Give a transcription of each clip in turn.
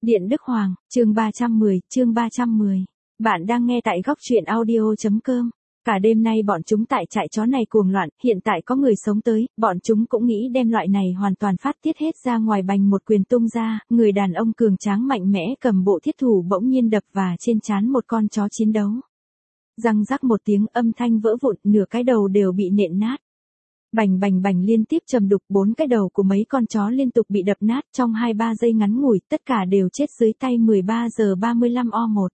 Điện Đức Hoàng, chương 310. Bạn đang nghe tại góc truyện audio.com. Cả đêm nay bọn chúng tại trại chó này cuồng loạn, hiện tại có người sống tới, bọn chúng cũng nghĩ đem loại này hoàn toàn phát tiết hết ra ngoài, bành một quyền tung ra, người đàn ông cường tráng mạnh mẽ cầm bộ thiết thủ bỗng nhiên đập và trên trán một con chó chiến đấu. Răng rắc một tiếng, âm thanh vỡ vụn, nửa cái đầu đều bị nện nát. Bành bành bành liên tiếp trầm đục, 4 cái đầu của mấy con chó liên tục bị đập nát trong 2-3 giây ngắn ngủi, tất cả đều chết dưới tay 13 giờ 35 O1.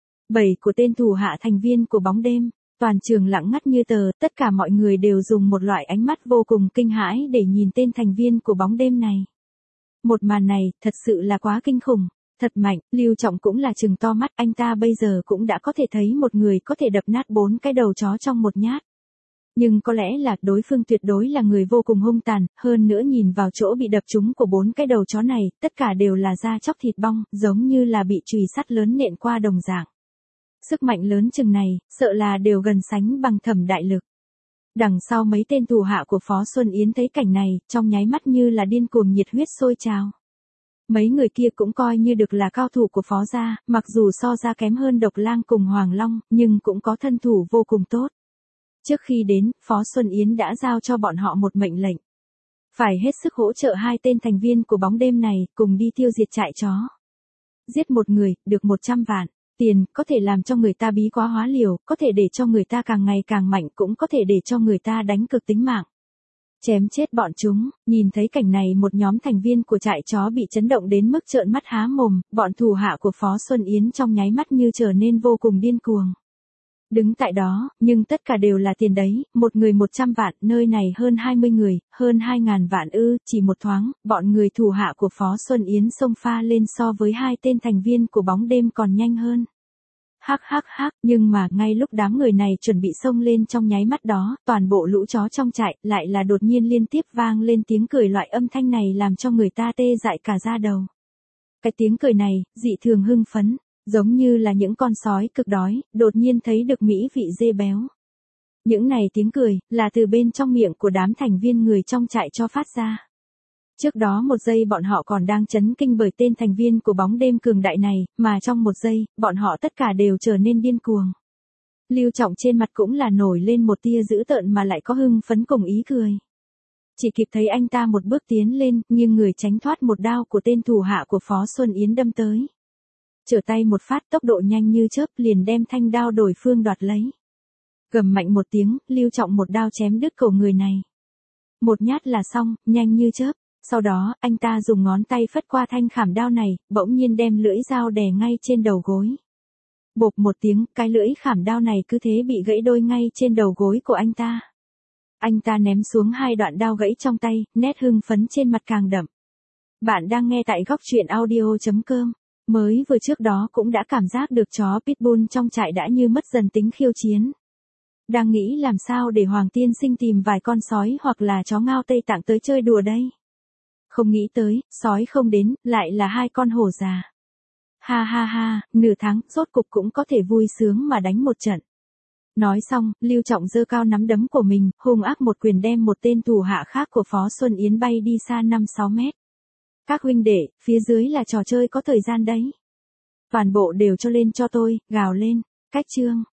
7 của tên thủ hạ thành viên của bóng đêm, toàn trường lặng ngắt như tờ, tất cả mọi người đều dùng một loại ánh mắt vô cùng kinh hãi để nhìn tên thành viên của bóng đêm này. Một màn này, thật sự là quá kinh khủng, thật mạnh, Lưu Trọng cũng là trừng to mắt, anh ta bây giờ cũng đã có thể thấy một người có thể đập nát 4 cái đầu chó trong một nhát. Nhưng có lẽ là đối phương tuyệt đối là người vô cùng hung tàn, hơn nữa nhìn vào chỗ bị đập trúng của 4 cái đầu chó này, tất cả đều là da chóc thịt bong, giống như là bị chùy sắt lớn nện qua đồng dạng. Sức mạnh lớn chừng này, sợ là đều gần sánh bằng Thẩm Đại Lực. Đằng sau mấy tên thủ hạ của Phó Xuân Yến thấy cảnh này, trong nháy mắt như là điên cuồng nhiệt huyết sôi trào. Mấy người kia cũng coi như được là cao thủ của Phó gia, mặc dù so ra kém hơn Độc Lang cùng Hoàng Long, nhưng cũng có thân thủ vô cùng tốt. Trước khi đến, Phó Xuân Yến đã giao cho bọn họ một mệnh lệnh. Phải hết sức hỗ trợ 2 tên thành viên của bóng đêm này, cùng đi tiêu diệt trại chó. Giết một người, được 100 vạn. Tiền, có thể làm cho người ta bí quá hóa liều, có thể để cho người ta càng ngày càng mạnh, cũng có thể để cho người ta đánh cược tính mạng. Chém chết bọn chúng, nhìn thấy cảnh này một nhóm thành viên của trại chó bị chấn động đến mức trợn mắt há mồm, bọn thủ hạ của Phó Xuân Yến trong nháy mắt như trở nên vô cùng điên cuồng. Đứng tại đó, nhưng tất cả đều là tiền đấy, một người 100 vạn, nơi này hơn 20 người, hơn 2.000 vạn ư, chỉ một thoáng, bọn người thủ hạ của Phó Xuân Yến xông pha lên so với 2 tên thành viên của bóng đêm còn nhanh hơn. Hắc, nhưng mà ngay lúc đám người này chuẩn bị xông lên trong nháy mắt đó, toàn bộ lũ chó trong trại lại là đột nhiên liên tiếp vang lên tiếng cười, loại âm thanh này làm cho người ta tê dại cả da đầu. Cái tiếng cười này, dị thường hưng phấn. Giống như là những con sói cực đói, đột nhiên thấy được mỹ vị dê béo. Những này tiếng cười, là từ bên trong miệng của đám thành viên người trong trại cho phát ra. Trước đó một giây bọn họ còn đang chấn kinh bởi tên thành viên của bóng đêm cường đại này, mà trong một giây, bọn họ tất cả đều trở nên điên cuồng. Lưu Trọng trên mặt cũng là nổi lên một tia dữ tợn mà lại có hưng phấn cùng ý cười. Chỉ kịp thấy anh ta một bước tiến lên, nhưng người tránh thoát một đao của tên thủ hạ của Phó Xuân Yến đâm tới. Trở tay một phát, tốc độ nhanh như chớp, liền đem thanh đao đối phương đoạt lấy. Gầm mạnh một tiếng, Lưu Trọng một đao chém đứt cổ người này. Một nhát là xong, nhanh như chớp. Sau đó, anh ta dùng ngón tay phất qua thanh khảm đao này, bỗng nhiên đem lưỡi dao đè ngay trên đầu gối. Bộp một tiếng, cái lưỡi khảm đao này cứ thế bị gãy đôi ngay trên đầu gối của anh ta. Anh ta ném xuống 2 đoạn đao gãy trong tay, nét hưng phấn trên mặt càng đậm. Bạn đang nghe tại góc truyện audio.com. Mới vừa trước đó cũng đã cảm giác được chó Pitbull trong trại đã như mất dần tính khiêu chiến. Đang nghĩ làm sao để Hoàng tiên sinh tìm vài con sói hoặc là chó ngao Tây Tạng tới chơi đùa đây. Không nghĩ tới, sói không đến, lại là 2 con hổ già. Ha, nửa tháng, rốt cục cũng có thể vui sướng mà đánh một trận. Nói xong, Lưu Trọng giơ cao nắm đấm của mình, hung ác một quyền đem một tên thủ hạ khác của Phó Xuân Yến bay đi xa 5-6 mét. Các huynh đệ, phía dưới là trò chơi có thời gian đấy. Toàn bộ đều cho lên cho tôi, gào lên. Cách chương.